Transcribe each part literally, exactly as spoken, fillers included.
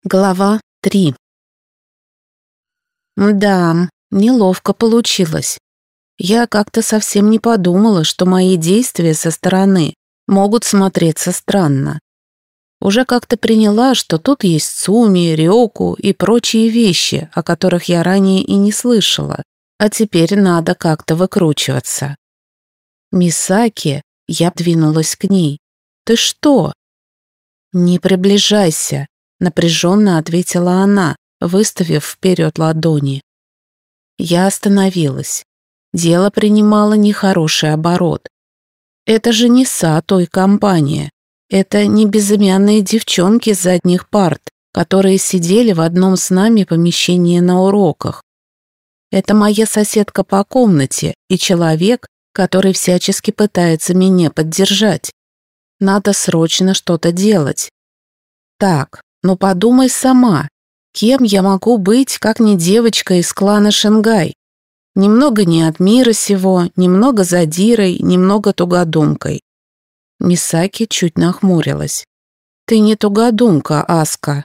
Глава три. Да, неловко получилось. Я как-то совсем не подумала, что мои действия со стороны могут смотреться странно. Уже как-то приняла, что тут есть Суми, Рёку и прочие вещи, о которых я ранее и не слышала, а теперь надо как-то выкручиваться. «Мисаки», я двинулась к ней. «Ты что?» «Не приближайся», напряженно ответила она, выставив вперед ладони. Я остановилась. Дело принимало нехороший оборот. Это же не Сато и компания. Это не безымянные девчонки с задних парт, которые сидели в одном с нами помещении на уроках. Это моя соседка по комнате и человек, который всячески пытается меня поддержать. Надо срочно что-то делать. Так, ну подумай сама, кем я могу быть, как не девочка из клана Шенгай? Немного не от мира сего, немного задирой, немного тугодумкой. Мисаки чуть нахмурилась. «Ты не тугодумка, Аска».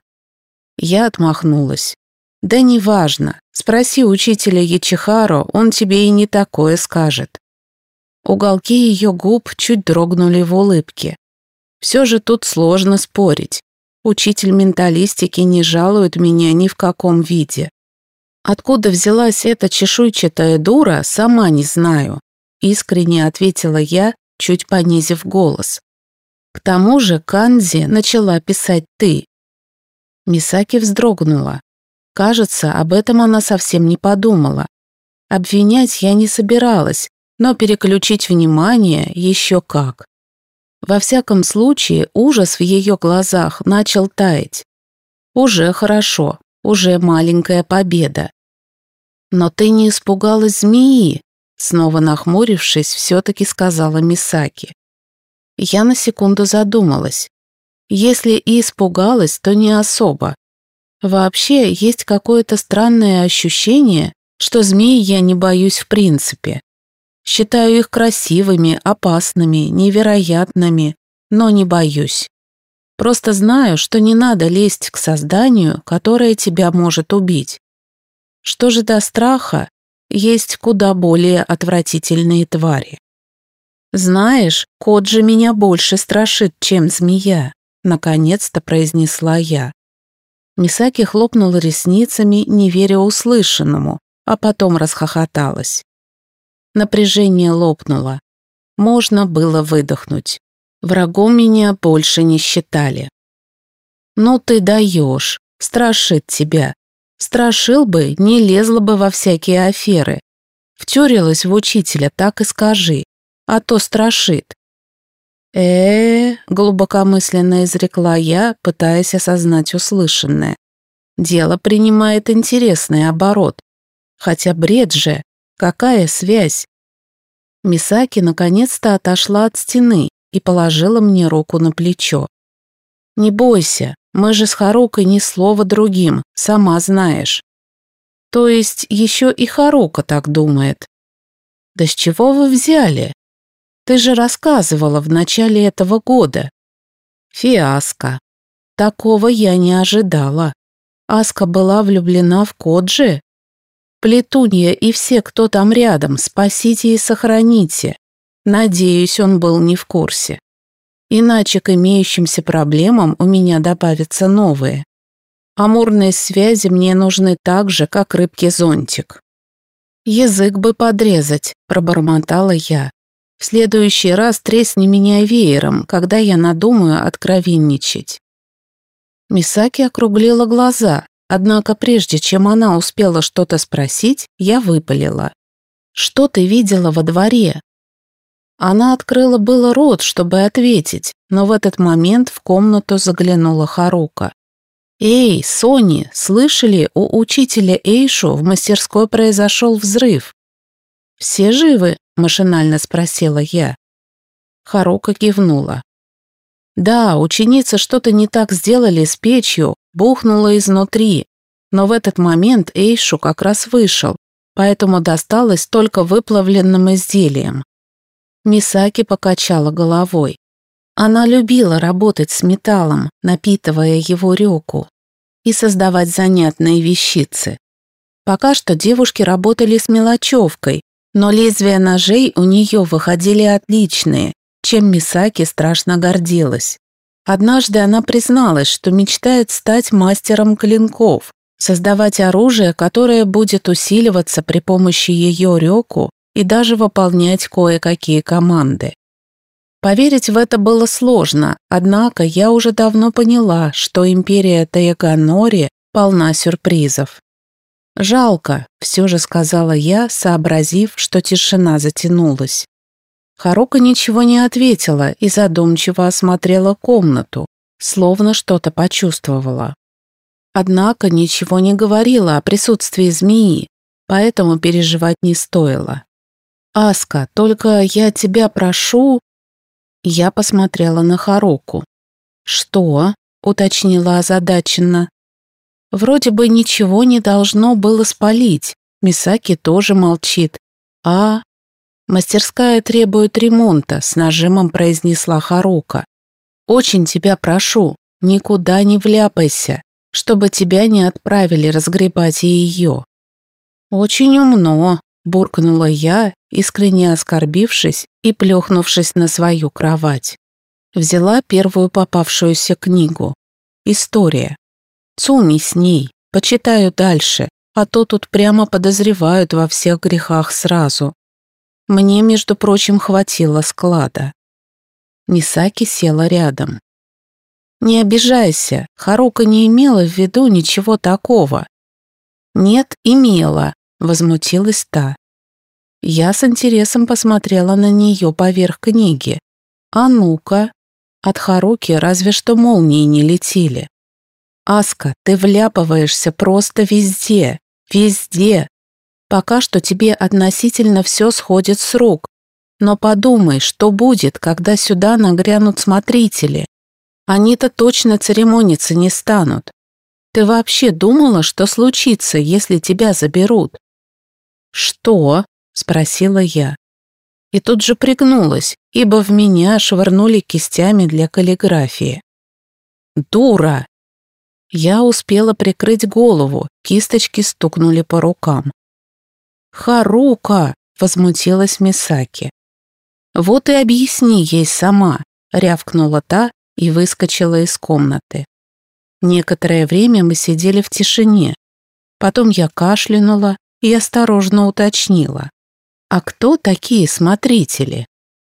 Я отмахнулась. «Да неважно, спроси учителя Ячихаро, он тебе и не такое скажет». Уголки ее губ чуть дрогнули в улыбке. Все же тут сложно спорить. Учитель менталистики не жалует меня ни в каком виде. Откуда взялась эта чешуйчатая дура, сама не знаю, искренне ответила я, чуть понизив голос. К тому же канзи начала писать ты. Мисаки вздрогнула. Кажется, об этом она совсем не подумала. Обвинять я не собиралась, но переключить внимание еще как. Во всяком случае, ужас в ее глазах начал таять. Уже хорошо, уже маленькая победа. «Но ты не испугалась змеи?» Снова нахмурившись, все-таки сказала Мисаки. Я на секунду задумалась. Если и испугалась, то не особо. Вообще, есть какое-то странное ощущение, что змей я не боюсь в принципе. Считаю их красивыми, опасными, невероятными, но не боюсь. Просто знаю, что не надо лезть к созданию, которое тебя может убить. Что же до страха, есть куда более отвратительные твари. Знаешь, кот же меня больше страшит, чем змея, наконец-то произнесла я. Мисаки хлопнула ресницами, не веря услышанному, а потом расхохоталась. Напряжение лопнуло. Можно было выдохнуть. Врагом меня больше не считали. «Ну ты даешь, страшит тебя. Страшил бы, не лезла бы во всякие аферы. Втюрилась в учителя, так и скажи, а то страшит». «Э-э-э», глубокомысленно изрекла я, пытаясь осознать услышанное. Дело принимает интересный оборот. Хотя бред же. Какая связь? Мисаки наконец-то отошла от стены и положила мне руку на плечо. «Не бойся, мы же с Харукой ни слова другим, сама знаешь». «То есть еще и Харука так думает?» «Да с чего вы взяли? Ты же рассказывала в начале этого года». «Фиаско. Такого я не ожидала. Аска была влюблена в Коджи?» Плетунья и все, кто там рядом, спасите и сохраните. Надеюсь, он был не в курсе. Иначе к имеющимся проблемам у меня добавятся новые. Амурные связи мне нужны так же, как рыбке зонтик. Язык бы подрезать, пробормотала я. В следующий раз тресни меня веером, когда я надумаю откровенничать. Мисаки округлила глаза. Однако прежде чем она успела что-то спросить, я выпалила. «Что ты видела во дворе?» Она открыла было рот, чтобы ответить, но в этот момент в комнату заглянула Харука. «Эй, Сони, слышали, у учителя Эйшу в мастерской произошел взрыв?» «Все живы?» – машинально спросила я. Харука кивнула. «Да, ученицы что-то не так сделали с печью, бухнуло изнутри, но в этот момент Эйшу как раз вышел, поэтому досталось только выплавленным изделиям». Мисаки покачала головой. Она любила работать с металлом, напитывая его рёку. и создавать занятные вещицы. Пока что девушки работали с мелочевкой, но лезвия ножей у нее выходили отличные, чем Мисаки страшно гордилась. Однажды она призналась, что мечтает стать мастером клинков, создавать оружие, которое будет усиливаться при помощи ее рёку и даже выполнять кое-какие команды. Поверить в это было сложно, однако я уже давно поняла, что империя Таяганори полна сюрпризов. «Жалко», — все же сказала я, сообразив, что тишина затянулась. Харука ничего не ответила и задумчиво осмотрела комнату, словно что-то почувствовала. Однако ничего не говорила о присутствии змеи, поэтому переживать не стоило. «Аска, только я тебя прошу...» Я посмотрела на Харуку. «Что?» — уточнила озадаченно. Вроде бы ничего не должно было спалить. Мисаки тоже молчит. «А...» «Мастерская требует ремонта», — с нажимом произнесла Харука. «Очень тебя прошу, никуда не вляпайся, чтобы тебя не отправили разгребать и ее». «Очень умно», — буркнула я, искренне оскорбившись и плюхнувшись на свою кровать. Взяла первую попавшуюся книгу. «История». Цуми с ней, почитаю дальше, а то тут прямо подозревают во всех грехах сразу. Мне, между прочим, хватило склада. Мисаки села рядом. «Не обижайся, Харука не имела в виду ничего такого». «Нет, имела», — возмутилась та. Я с интересом посмотрела на нее поверх книги. «А ну-ка». От Харуки разве что молнии не летели. «Аска, ты вляпываешься просто везде, везде. Пока что тебе относительно все сходит с рук. Но подумай, что будет, когда сюда нагрянут смотрители. Они-то точно церемониться не станут. Ты вообще думала, что случится, если тебя заберут?» «Что?» — спросила я. И тут же пригнулась, ибо в меня швырнули кистями для каллиграфии. «Дура!» Я успела прикрыть голову, кисточки стукнули по рукам. «Харука!» — возмутилась Мисаки. «Вот и объясни ей сама», — рявкнула та и выскочила из комнаты. Некоторое время мы сидели в тишине. Потом я кашлянула и осторожно уточнила. «А кто такие смотрители?»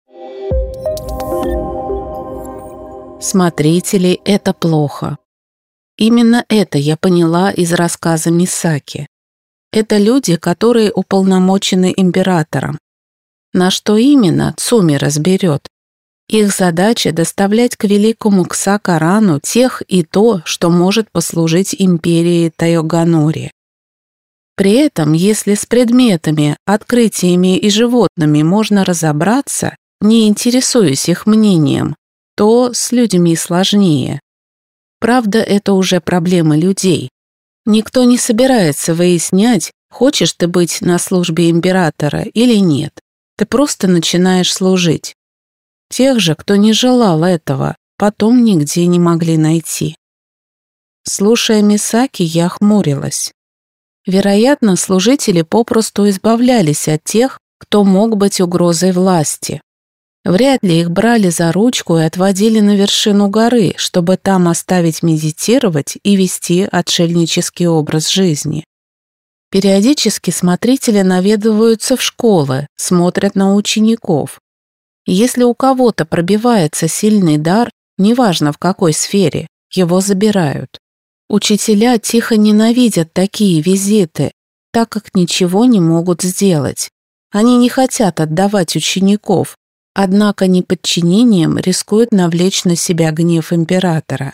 Смотрители — это плохо. Именно это я поняла из рассказа Мисаки. Это люди, которые уполномочены императором. На что именно, Цуми разберет. Их задача — доставлять к великому Ксакарану тех и то, что может послужить империи Таяганори. При этом, если с предметами, открытиями и животными можно разобраться, не интересуясь их мнением, то с людьми сложнее. Правда, это уже проблемы людей. Никто не собирается выяснять, хочешь ты быть на службе императора или нет. Ты просто начинаешь служить. Тех же, кто не желал этого, потом нигде не могли найти. Слушая Мисаки, я хмурилась. Вероятно, служители попросту избавлялись от тех, кто мог быть угрозой власти. Вряд ли их брали за ручку и отводили на вершину горы, чтобы там оставить медитировать и вести отшельнический образ жизни. Периодически смотрители наведываются в школы, смотрят на учеников. Если у кого-то пробивается сильный дар, неважно в какой сфере, его забирают. Учителя тихо ненавидят такие визиты, так как ничего не могут сделать. Они не хотят отдавать учеников, однако неподчинением рискуют навлечь на себя гнев императора.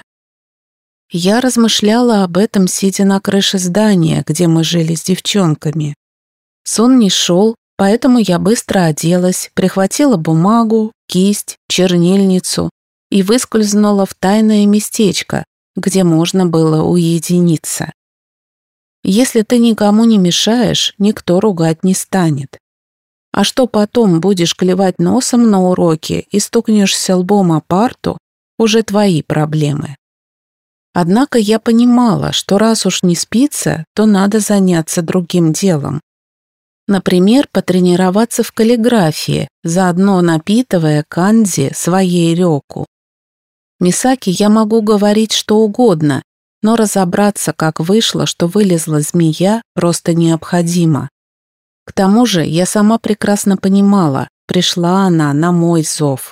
Я размышляла об этом, сидя на крыше здания, где мы жили с девчонками. Сон не шел, поэтому я быстро оделась, прихватила бумагу, кисть, чернильницу и выскользнула в тайное местечко, где можно было уединиться. Если ты никому не мешаешь, никто ругать не станет. А что потом будешь клевать носом на уроке и стукнешься лбом о парту, уже твои проблемы. Однако я понимала, что раз уж не спится, то надо заняться другим делом. Например, потренироваться в каллиграфии, заодно напитывая канзи своей рёку. Мисаки я могу говорить что угодно, но разобраться, как вышло, что вылезла змея, просто необходимо. К тому же я сама прекрасно понимала, пришла она на мой зов.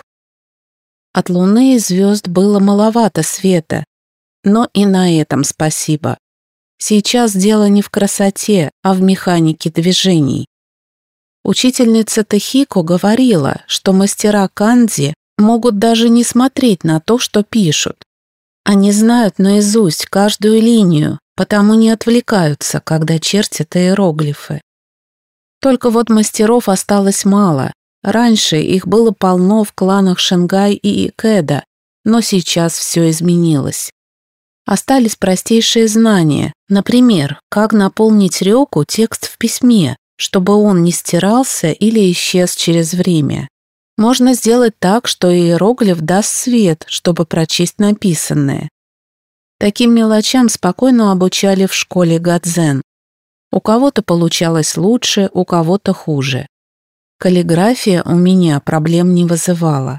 От луны и звезд было маловато света, но и на этом спасибо. Сейчас дело не в красоте, а в механике движений. Учительница Тахико говорила, что мастера канзи могут даже не смотреть на то, что пишут. Они знают наизусть каждую линию, потому не отвлекаются, когда чертят иероглифы. Только вот мастеров осталось мало. Раньше их было полно в кланах Шангай и Икэда, но сейчас все изменилось. Остались простейшие знания, например, как наполнить рёку текст в письме, чтобы он не стирался или исчез через время. Можно сделать так, что иероглиф даст свет, чтобы прочесть написанное. Таким мелочам спокойно обучали в школе Гадзен. У кого-то получалось лучше, у кого-то хуже. Каллиграфия у меня проблем не вызывала.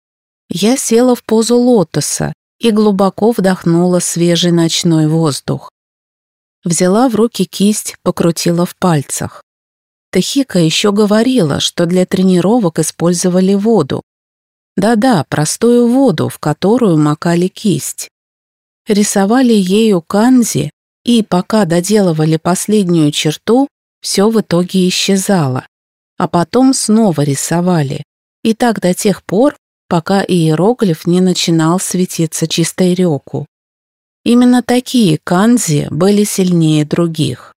Я села в позу лотоса и глубоко вдохнула свежий ночной воздух. Взяла в руки кисть, покрутила в пальцах. Тахико еще говорила, что для тренировок использовали воду. Да-да, простую воду, в которую макали кисть. Рисовали ею канзи, и пока доделывали последнюю черту, все в итоге исчезало. А потом снова рисовали. И так до тех пор, пока иероглиф не начинал светиться чистой рёку. Именно такие канзи были сильнее других.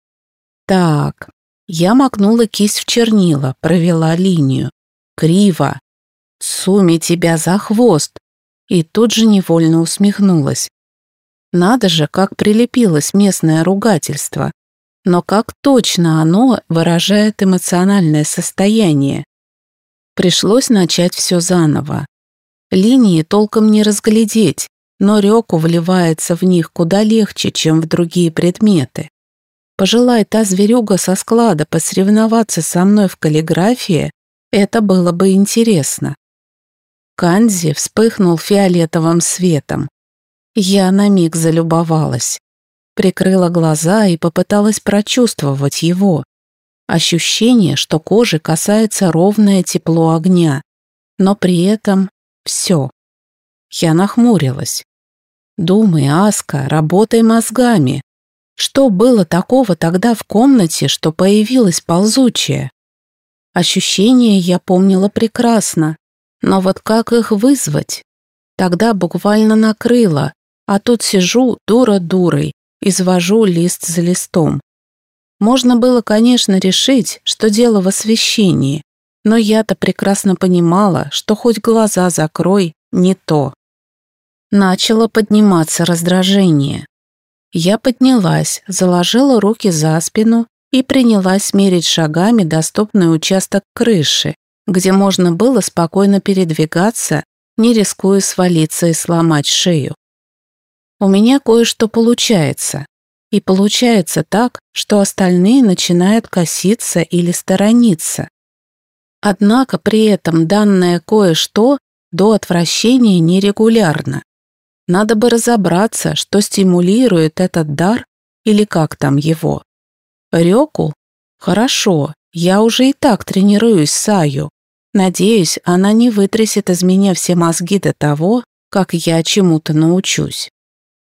Так, я макнула кисть в чернила, провела линию. Криво. Цуми тебя за хвост. И тут же невольно усмехнулась. Надо же, как прилепилось местное ругательство. Но как точно оно выражает эмоциональное состояние. Пришлось начать все заново. Линии толком не разглядеть, но рёку вливается в них куда легче, чем в другие предметы. Пожелай та зверюга со склада посоревноваться со мной в каллиграфии, это было бы интересно. Канзи вспыхнул фиолетовым светом. Я на миг залюбовалась. Прикрыла глаза и попыталась прочувствовать его. Ощущение, что кожи касается ровное тепло огня, но при этом все. Я нахмурилась. Думай, Аска, работай мозгами. Что было такого тогда в комнате, что появилось ползучее? Ощущения я помнила прекрасно, но вот как их вызвать? Тогда буквально накрыло, а тут сижу дура дурой, извожу лист за листом. Можно было, конечно, решить, что дело в освещении, но я-то прекрасно понимала, что хоть глаза закрой, не то. Начало подниматься раздражение. Я поднялась, заложила руки за спину и принялась мерить шагами доступный участок крыши, где можно было спокойно передвигаться, не рискуя свалиться и сломать шею. У меня кое-что получается. И получается так, что остальные начинают коситься или сторониться. Однако при этом данное кое-что до отвращения нерегулярно. Надо бы разобраться, что стимулирует этот дар или как там его. Рёку? Хорошо, я уже и так тренируюсь с Аю. Надеюсь, она не вытрясет из меня все мозги до того, как я чему-то научусь.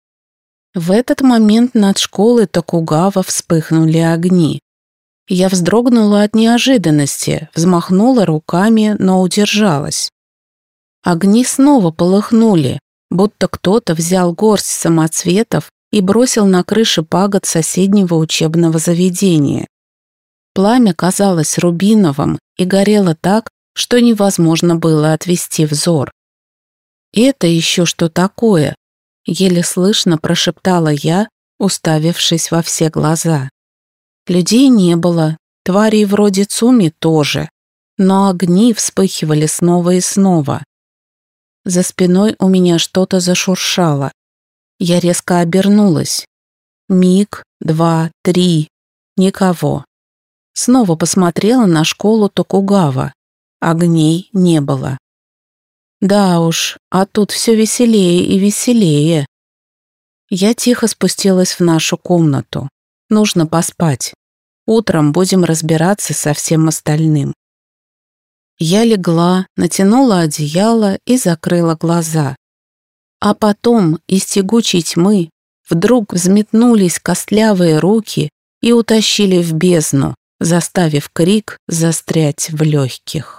В этот момент над школой Токугава вспыхнули огни. Я вздрогнула от неожиданности, взмахнула руками, но удержалась. Огни снова полыхнули, будто кто-то взял горсть самоцветов и бросил на крыши пагод соседнего учебного заведения. Пламя казалось рубиновым и горело так, что невозможно было отвести взор. «Это еще что такое?» — еле слышно прошептала я, уставившись во все глаза. Людей не было, тварей вроде Цуми тоже, но огни вспыхивали снова и снова. За спиной у меня что-то зашуршало. Я резко обернулась. Миг, два, три. Никого. Снова посмотрела на школу Токугава. Огней не было. Да уж, а тут все веселее и веселее. Я тихо спустилась в нашу комнату. Нужно поспать. Утром будем разбираться со всем остальным. Я легла, натянула одеяло и закрыла глаза. А потом из тягучей тьмы вдруг взметнулись костлявые руки и утащили в бездну, заставив крик застрять в легких.